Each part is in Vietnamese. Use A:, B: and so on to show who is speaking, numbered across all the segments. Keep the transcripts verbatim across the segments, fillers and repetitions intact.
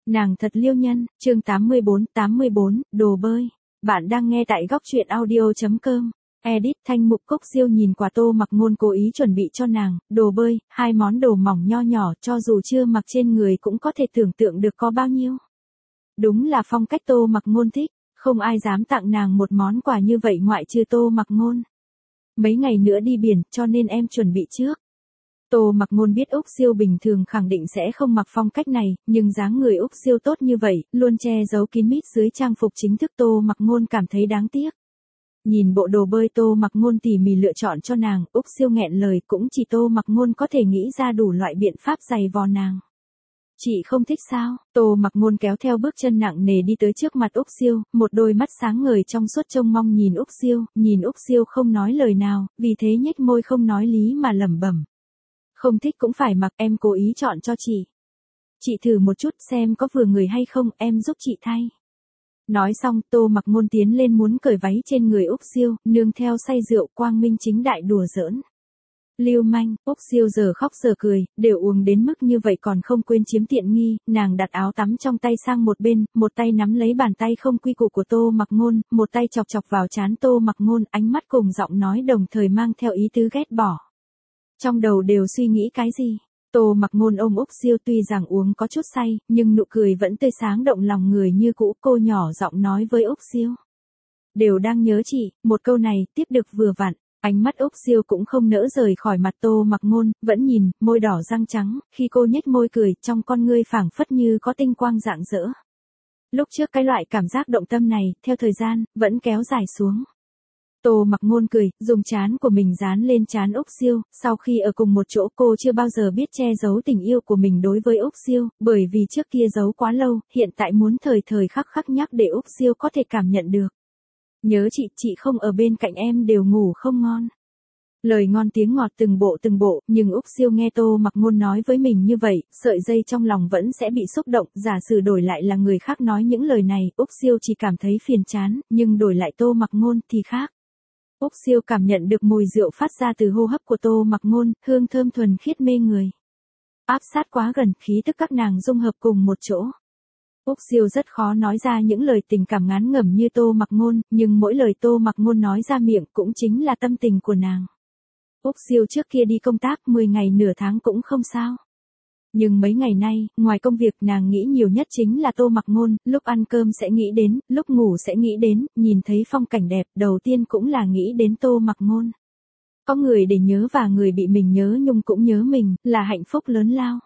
A: Nàng thật liêu nhân, chương tám mươi bốn, tám mươi bốn, đồ bơi. Bạn đang nghe tại góc truyện audio chấm com. Edit Thanh Mục Cốc Siêu nhìn quả Tô Mặc Ngôn cố ý chuẩn bị cho nàng, đồ bơi, hai món đồ mỏng nho nhỏ cho dù chưa mặc trên người cũng có thể tưởng tượng được có bao nhiêu. Đúng là phong cách Tô Mặc Ngôn thích, không ai dám tặng nàng một món quà như vậy ngoại trừ Tô Mặc Ngôn. Mấy ngày nữa đi biển cho nên em chuẩn bị trước. Tô Mặc Ngôn biết Úc Siêu bình thường khẳng định sẽ không mặc phong cách này, nhưng dáng người Úc Siêu tốt như vậy, luôn che giấu kín mít dưới trang phục chính thức Tô Mặc Ngôn cảm thấy đáng tiếc. Nhìn bộ đồ bơi Tô Mặc Ngôn tỉ mỉ lựa chọn cho nàng, Úc Siêu nghẹn lời cũng chỉ Tô Mặc Ngôn có thể nghĩ ra đủ loại biện pháp giày vò nàng. Chị không thích sao? Tô Mặc Ngôn kéo theo bước chân nặng nề đi tới trước mặt Úc Siêu, một đôi mắt sáng ngời trong suốt trông mong nhìn Úc Siêu, nhìn Úc Siêu không nói lời nào, vì thế nhếch môi không nói lý mà lẩm bẩm. Không thích cũng phải mặc, em cố ý chọn cho chị. Chị thử một chút xem có vừa người hay không, em giúp chị thay. Nói xong, Tô Mặc Ngôn tiến lên muốn cởi váy trên người Úc Siêu, nương theo say rượu quang minh chính đại đùa giỡn. Lưu manh, Úc Siêu giờ khóc giờ cười, đều uống đến mức như vậy còn không quên chiếm tiện nghi, nàng đặt áo tắm trong tay sang một bên, một tay nắm lấy bàn tay không quy củ của Tô Mặc Ngôn, một tay chọc chọc vào trán Tô Mặc Ngôn, ánh mắt cùng giọng nói đồng thời mang theo ý tứ ghét bỏ. Trong đầu đều suy nghĩ cái gì? Tô Mặc Ngôn ôm Úc Siêu tuy rằng uống có chút say, nhưng nụ cười vẫn tươi sáng động lòng người như cũ, cô nhỏ giọng nói với Úc Siêu. Đều đang nhớ chị, một câu này, tiếp được vừa vặn, ánh mắt Úc Siêu cũng không nỡ rời khỏi mặt Tô Mặc Ngôn, vẫn nhìn, môi đỏ răng trắng, khi cô nhếch môi cười, trong con ngươi phảng phất như có tinh quang rạng rỡ. Lúc trước cái loại cảm giác động tâm này, theo thời gian, vẫn kéo dài xuống. Tô Mặc Ngôn cười, dùng trán của mình dán lên trán Úc Siêu, sau khi ở cùng một chỗ cô chưa bao giờ biết che giấu tình yêu của mình đối với Úc Siêu, bởi vì trước kia giấu quá lâu, hiện tại muốn thời thời khắc khắc nhắc để Úc Siêu có thể cảm nhận được. Nhớ chị, chị không ở bên cạnh em đều ngủ không ngon. Lời ngon tiếng ngọt từng bộ từng bộ, nhưng Úc Siêu nghe Tô Mặc Ngôn nói với mình như vậy, sợi dây trong lòng vẫn sẽ bị xúc động, giả sử đổi lại là người khác nói những lời này, Úc Siêu chỉ cảm thấy phiền chán, nhưng đổi lại Tô Mặc Ngôn thì khác. Úc Siêu cảm nhận được mùi rượu phát ra từ hô hấp của Tô Mặc Ngôn, hương thơm thuần khiết mê người. Áp sát quá gần, khí tức các nàng dung hợp cùng một chỗ. Úc Siêu rất khó nói ra những lời tình cảm ngán ngẩm như Tô Mặc Ngôn, nhưng mỗi lời Tô Mặc Ngôn nói ra miệng cũng chính là tâm tình của nàng. Úc Siêu trước kia đi công tác mười ngày nửa tháng cũng không sao. Nhưng mấy ngày nay, ngoài công việc nàng nghĩ nhiều nhất chính là Tô Mặc Ngôn, lúc ăn cơm sẽ nghĩ đến, lúc ngủ sẽ nghĩ đến, nhìn thấy phong cảnh đẹp, đầu tiên cũng là nghĩ đến Tô Mặc Ngôn. Có người để nhớ và người bị mình nhớ nhung cũng nhớ mình, là hạnh phúc lớn lao.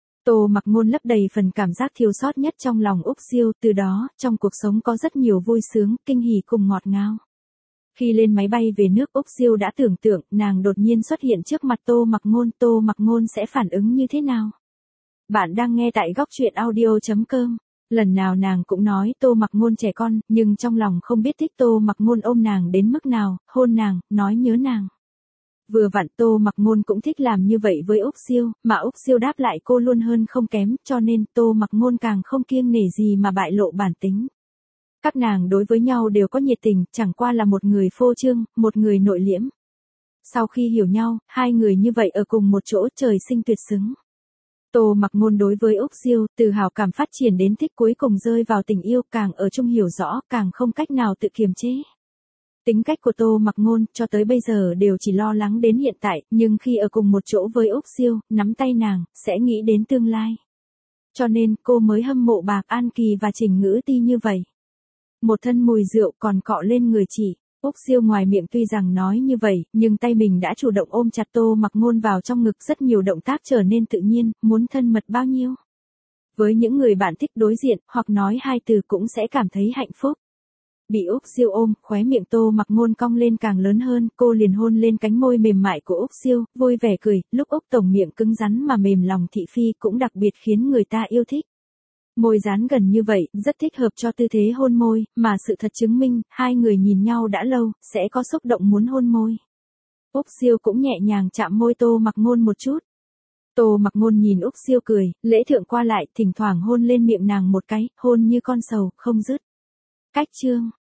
A: Tô Mặc Ngôn lấp đầy phần cảm giác thiếu sót nhất trong lòng Úc Siêu, từ đó, trong cuộc sống có rất nhiều vui sướng, kinh hỉ cùng ngọt ngào. Khi lên máy bay về nước Úc Siêu đã tưởng tượng, nàng đột nhiên xuất hiện trước mặt Tô Mặc Ngôn, Tô Mặc Ngôn sẽ phản ứng như thế nào? Bạn đang nghe tại góc truyện audio chấm com. Lần nào nàng cũng nói Tô Mặc Ngôn trẻ con, nhưng trong lòng không biết thích Tô Mặc Ngôn ôm nàng đến mức nào, hôn nàng, nói nhớ nàng. Vừa vặn Tô Mặc Ngôn cũng thích làm như vậy với Úc Siêu, mà Úc Siêu đáp lại cô luôn hơn không kém, cho nên Tô Mặc Ngôn càng không kiêng nể gì mà bại lộ bản tính. Các nàng đối với nhau đều có nhiệt tình, chẳng qua là một người phô trương, một người nội liễm. Sau khi hiểu nhau, hai người như vậy ở cùng một chỗ trời sinh tuyệt xứng. Tô Mặc Ngôn đối với Úc Siêu, từ hảo cảm phát triển đến thích cuối cùng rơi vào tình yêu, càng ở chung hiểu rõ, càng không cách nào tự kiềm chế. Tính cách của Tô Mặc Ngôn, cho tới bây giờ đều chỉ lo lắng đến hiện tại, nhưng khi ở cùng một chỗ với Úc Siêu, nắm tay nàng, sẽ nghĩ đến tương lai. Cho nên, cô mới hâm mộ Bạc An Kỳ và Trình Ngữ Ti như vậy. Một thân mùi rượu còn cọ lên người chị. Úc Siêu ngoài miệng tuy rằng nói như vậy, nhưng tay mình đã chủ động ôm chặt Tô Mặc Ngôn vào trong ngực, rất nhiều động tác trở nên tự nhiên, muốn thân mật bao nhiêu. Với những người bạn thích đối diện, hoặc nói hai từ cũng sẽ cảm thấy hạnh phúc. Bị Úc Siêu ôm, khóe miệng Tô Mặc Ngôn cong lên càng lớn hơn, cô liền hôn lên cánh môi mềm mại của Úc Siêu, vui vẻ cười, lúc Úc tổng miệng cứng rắn mà mềm lòng thị phi cũng đặc biệt khiến người ta yêu thích. Môi dán gần như vậy, rất thích hợp cho tư thế hôn môi, mà sự thật chứng minh, hai người nhìn nhau đã lâu, sẽ có xúc động muốn hôn môi. Úc Siêu cũng nhẹ nhàng chạm môi Tô Mặc Ngôn một chút. Tô Mặc Ngôn nhìn Úc Siêu cười, lễ thượng qua lại, thỉnh thoảng hôn lên miệng nàng một cái, hôn như con sầu, không dứt. Cách chương.